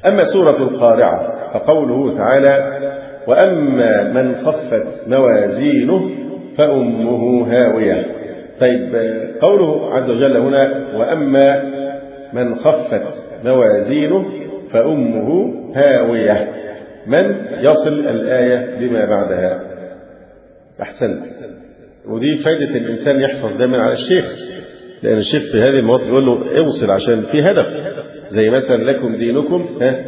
أما سورة القارعة فقوله تعالى: وأما من خفت موازينه فأمه هاوية. طيب قوله عز وجل هنا: وأما من خفت موازينه فأمه هاوية، من يصل الآية بما بعدها؟ أحسنت. ودي فائدة الإنسان يحفظ دائما على الشيخ، لأن الشيخ في هذه المواقف يقول له اوصل عشان في هدف، زي مثلا لكم دينكم،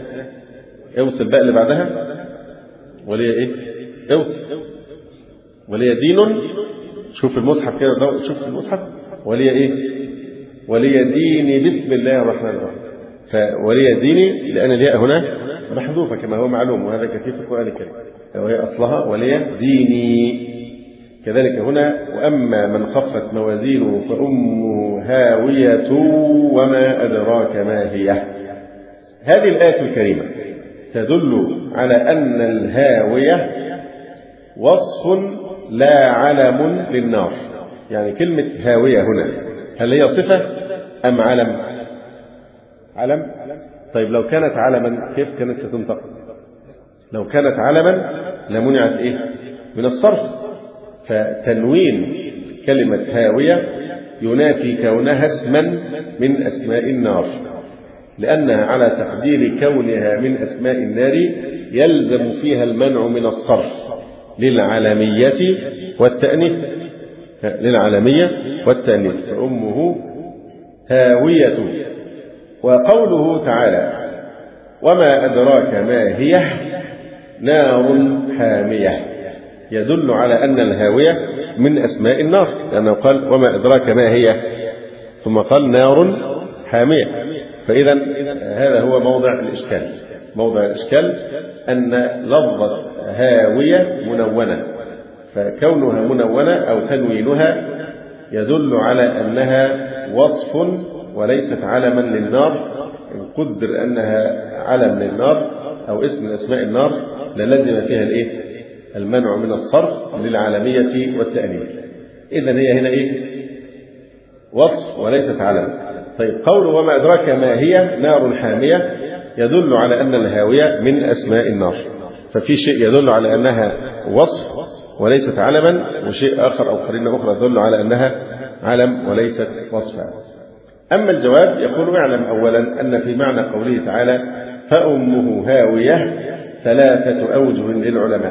اوصل بقى اللي بعدها، ولي ايه؟ اوصل ولي دين. شوف المصحف كده، شوف المصحف، ولي ايه؟ ولي ديني بسم الله الرحمن الرحيم. فولي ديني لأن الياء هنا محذوفة كما هو معلوم، وهذا كثير في القرآن الكريم، وهي أصلها ولي ديني. كذلك هنا: وأما من خفت موازينه فأمه هاوية وما أدراك ما هي. هذه الآية الكريمة تدل على أن الهاوية وصف لا علم للنار. يعني كلمة هاوية هنا هل هي صفة أم علم؟ علم. طيب لو كانت علما كيف كانت ستنطق؟ لو كانت علما لمنعت إيه؟ من الصرف. فتنوين كلمة هاوية ينافي كونها اسما من أسماء النار، لأنها على تقدير كونها من أسماء النار يلزم فيها المنع من الصرف للعلمية والتأنيث. للعلمية والتأنيث، فأمه هاوية. وقوله تعالى: وما أدراك ما هي نار حامية، يدل على أن الهاوية من أسماء النار، لأنه قال: وما أدراك ما هي، ثم قال: نار حامية. فإذا هذا هو موضع الإشكال. موضع الإشكال أن لفظة هاوية منونة، فكونها منونة أو تنوينها يدل على أنها وصف وليست علما للنار. إن قدر أنها علم للنار أو اسم من أسماء النار للزم فيها الإيه؟ المنع من الصرف للعالمية والتأنيث. إذن هي هنا إيه؟ وصف وليست علم. طيب قوله: وما أدراك ما هي نار حامية، يدل على أن الهاوية من أسماء النار. ففي شيء يدل على أنها وصف وليست علما، وشيء آخر أو قرينة أخرى تدل على أنها علم وليست وصفا. أما الجواب يقول: اعلم أولا أن في معنى قوله تعالى فأمه هاوية 3 أوجه للعلماء،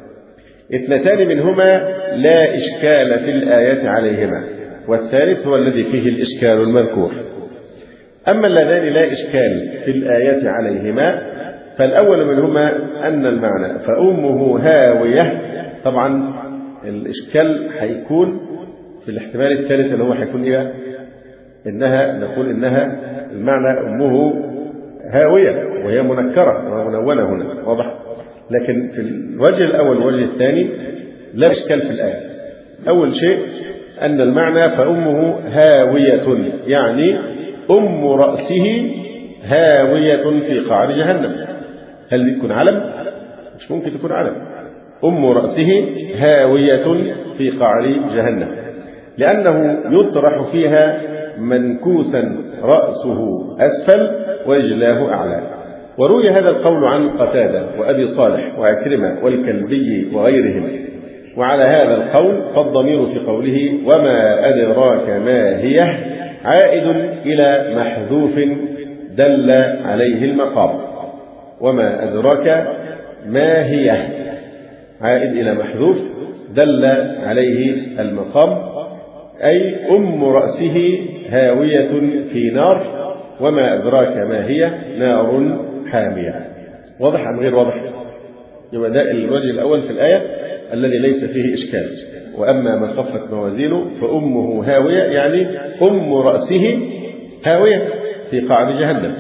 2 منهما لا إشكال في الآيات عليهما، والثالث هو الذي فيه الإشكال المذكور. أما اللذان لا إشكال في الآيات عليهما، فالأول منهما أن المعنى فأمه هاوية، طبعا الإشكال هيكون في الاحتمال الثالث اللي هو هيكون إيه؟ إنها نقول إنها المعنى أمه هاوية وهي منكرة ومنونة هنا، واضح؟ لكن في الوجه الأول والوجه الثاني لا إشكال في الآية. أول شيء أن المعنى فأمه هاوية، يعني أم رأسه هاوية في قعر جهنم. هل دي تكون علم؟ مش ممكن تكون علم. أم رأسه هاوية في قعر جهنم، لأنه يطرح فيها منكوسا رأسه أسفل ورجلاه أعلى. وروي هذا القول عن قتادة وأبي صالح وعكرمة والكلبي وغيرهم. وعلى هذا القول فالضمير في قوله وما أدراك ما هي عائد إلى محذوف دل عليه المقام. وما أدراك ما هي عائد إلى محذوف دل عليه المقام، أي أم رأسه هاوية في نار، وما أدراك ما هي نار حامية. واضح أم غير واضح؟ يبقى ده الوجه الأول في الآية الذي ليس فيه إشكال. وأما من خفت موازينه فأمه هاوية، يعني أم رأسه هاوية في قعر جهنم.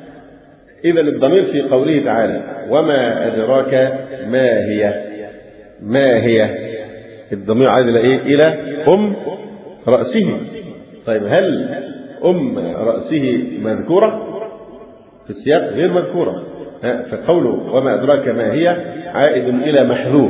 إذا الضمير في قوله تعالى وما أدراك ما هي، ما هي الضمير عاد إلى إيه؟ إلى أم رأسه. طيب هل أم رأسه مذكورة في السياق؟ غير مذكورة. فقوله وما أدراك ما هي عائد إلى محذوف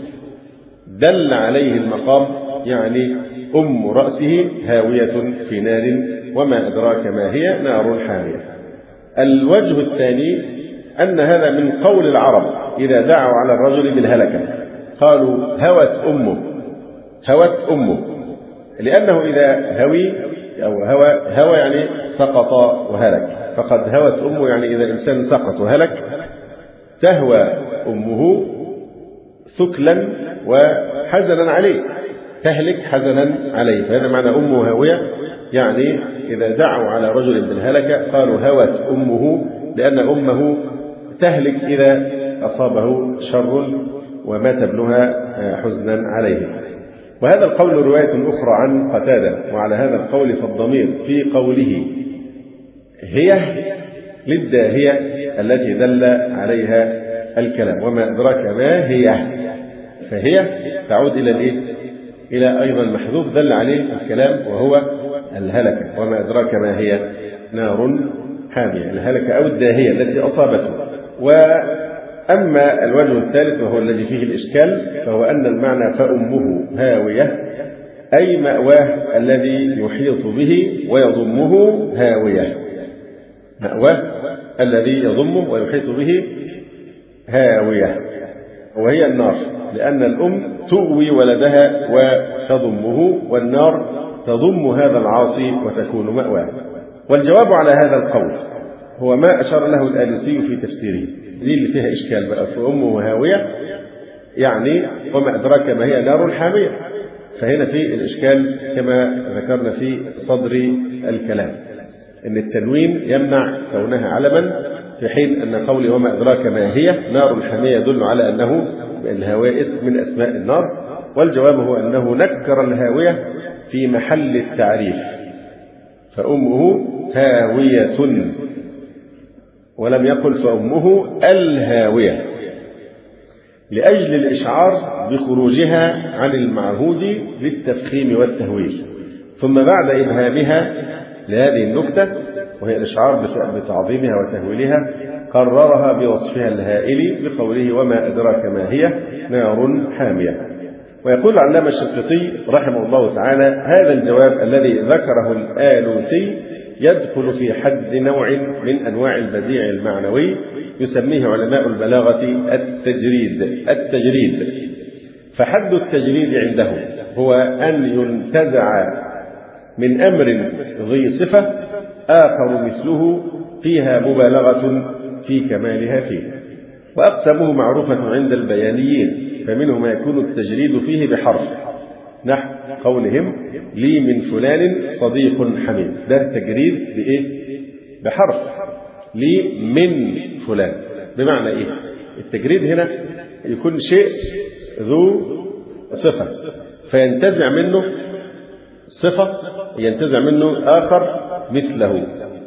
دل عليه المقام، يعني أم رأسه هاوية في نار، وما أدراك ما هي نار حامية. الوجه الثاني أن هذا من قول العرب إذا دعوا على الرجل بالهلكة، قالوا هوت أمه، هوت أمه، لأنه إذا هوي أو هوى يعني سقط وهلك، فقد هوت أمه يعني إذا الإنسان سقط وهلك تهوى أمه ثكلا وحزنا عليه، تهلك حزنا عليه، فهذا معنى أمه هاوية، يعني إذا دعوا على رجل بالهلكة قالوا هوت أمه، لأن أمه تهلك إذا أصابه شر ومات ابنها حزنا عليه. وهذا القول رواية أخرى عن قتادة، وعلى هذا القول فالضمير في قوله هي للداهية التي دل عليها الكلام، وما أدراك ما هي، فهي تعود إلى الإيه؟ إلى أيضا محذوف دل عليه الكلام وهو الهلكة، وما أدراك ما هي نار حامية، الهلكة أو الداهية التي أصابته. وأما الوجه الثالث وهو الذي فيه الإشكال فهو أن المعنى فأمه هاوية أي مأواه الذي يحيط به ويضمه هاوية، مأواه الذي يضمه ويحيط به هاوية، وهي النار، لأن الأم تؤوي ولدها وتضمه، والنار تضم هذا العاصي وتكون مأواه. والجواب على هذا القول هو ما أشار له الآلوسي في تفسيره، دي اللي فيها إشكال بقى، فأمه هاوية يعني وما أدراك ما هي نار حامية، فهنا في الإشكال كما ذكرنا في صدر الكلام إن التنوين يمنع كونها علما، في حين أن قولي وما أدراك ما هي نار حامية يدل على أنه الهاوية اسم من أسماء النار. والجواب هو أنه نكر الهاوية في محل التعريف، فأمه هاوية ولم يقل فأمه الهاوية، لأجل الإشعار بخروجها عن المعهود للتفخيم والتهويل، ثم بعد إبهامها لهذه النكتة وهي الإشعار بتعظيمها وتهويلها قررها بوصفها الهائل بقوله وما أدراك ما هي نار حامية. ويقول العلامة الشنقيطي رحمه الله تعالى هذا الجواب الذي ذكره الآلوسي يدخل في حد نوع من أنواع البديع المعنوي يسميه علماء البلاغة التجريد. فحد التجريد عنده هو أن ينتزع من أمر ذي صفة آخر مثله فيها مبالغة في كمالها فيه. وأقسامه معروفة عند البيانيين، فمنه ما يكون التجريد فيه بحرف نحو قولهم لي من فلان صديق حميم، ده تجريد بإيه؟ بحرف لي من فلان. بمعنى إيه؟ التجريد هنا يكون شيء ذو صفة فينتزع منه صفة، ينتزع منه آخر مثله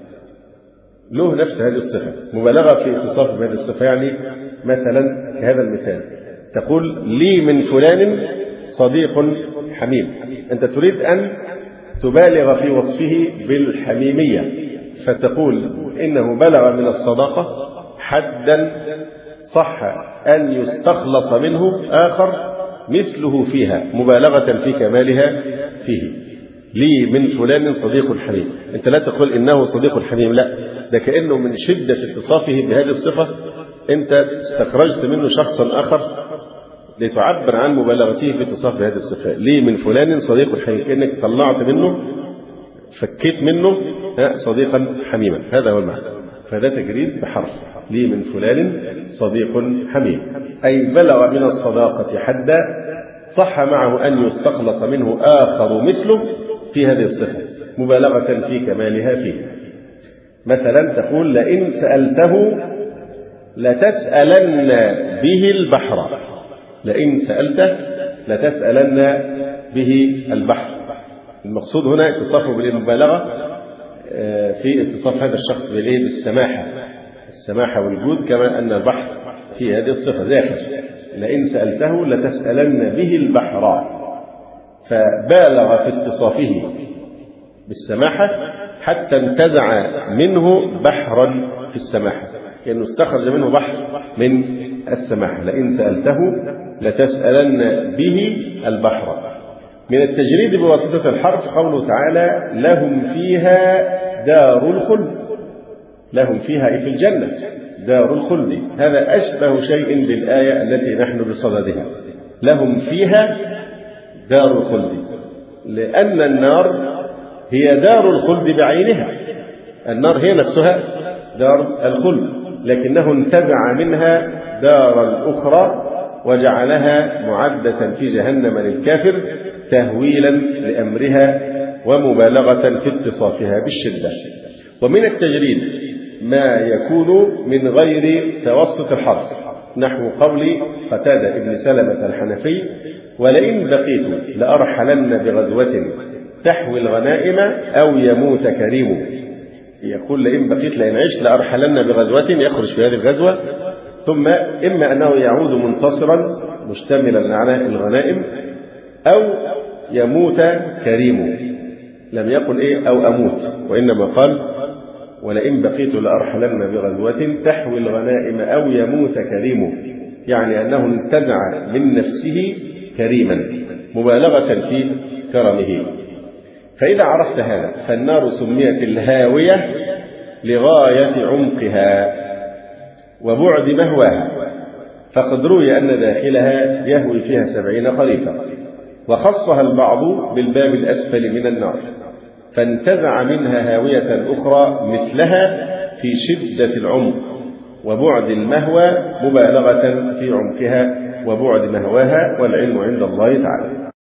له نفس هذه الصفة، مبالغة في اتصاف بهذه الصفة. يعني مثلا كهذا المثال تقول لي من فلان صديق حميم، أنت تريد أن تبالغ في وصفه بالحميمية، فتقول إنه بلغ من الصداقة حدا صح أن يستخلص منه آخر مثله فيها مبالغة في كمالها فيه. لي من فلان صديق حميم، أنت لا تقول إنه صديق حميم، لا، ده كأنه من شدة اتصافه بهذه الصفة أنت استخرجت منه شخصا آخر لتعبر عن مبالغته في اتصاف بهذه الصفة. لي من فلان صديق حميم، كأنك طلعت منه فكيت منه صديقا حميما، هذا هو المعنى. فهذا تجريد بحرف لي من فلان صديق حميم، أي بلغ من الصداقة حدا صح معه أن يستخلص منه آخر مثله في هذه الصفة مبالغة في كمالها فيه. مثلا تقول لئن سألته لتسألن به البحر، لئن سألته لتسألن به البحر. المقصود هنا اتصافه بالمبالغة في اتصاف هذا الشخص بالسماحة، السماحة والجود، كما أن البحر في هذه الصفة زاخر. لئن سألته لتسألن به البحر، فبالغ في اتصافه بالسماحة حتى انتزع منه بحرا في السماحة، كأنه استخرج منه بحر من السماحة. لئن سألته لتسألن به البحر. من التجريد بواسطة الحرف قوله تعالى لهم فيها دار الخلد، لهم فيها في الجنة دار الخلد. هذا أشبه شيء بالآية التي نحن بصددها، لهم فيها دار الخلد، لأن النار هي دار الخلد بعينها، النار هي نفسها دار الخلد، لكنه انتزع منها دارا أخرى وجعلها معدة في جهنم للكافر تهويلا لأمرها ومبالغة في اتصافها بالشدة. ومن التجريد ما يكون من غير توسط الحرف، نحو قول قتادة ابن سلمة الحنفي: ولئن بقيت لأرحلن بغزوة تحوي الغنائم أو يموت كريم. يقول لئن بقيت، لئن عشت لأرحلن بغزوة، يخرج في هذه الغزوة، ثم إما أنه يعود منتصرا مشتملا على الغنائم، أو يموت كريم. لم يقل أو أموت، وإنما قال ولئن بقيت لأرحلن بغزوة تحوي الغنائم أو يموت كريم، يعني أنه انتزع من نفسه كريما مبالغة في كرمه. فإذا عرفت هذا فالنار سميت الهاوية لغاية عمقها وبعد مهواها، فقد روي أن داخلها يهوي فيها 70 خريفا، وخصها البعض بالباب الأسفل من النار، فانتزع منها هاوية أخرى مثلها في شدة العمق وبعد المهوى مبالغة في عمقها وبعد مهواها، والعلم عند الله تعالى.